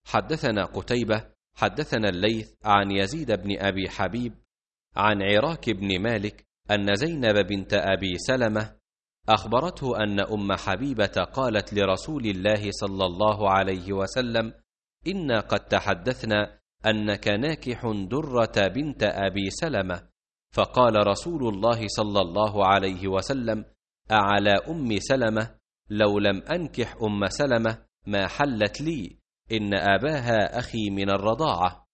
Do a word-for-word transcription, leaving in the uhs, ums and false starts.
حدثنا قتيبة حدثنا الليث عن يزيد بن أبي حبيب عن عراك بن مالك أن زينب بنت أبي سلمة أخبرته أن أم حبيبة قالت لرسول الله صلى الله عليه وسلم: إنا قد تحدثنا أنك ناكح درة بنت أبي سلمة. فقال رسول الله صلى الله عليه وسلم: أعلى أم سلمة، لو لم أنكح أم سلمة ما حلت لي، إن أباها أخي من الرضاعة.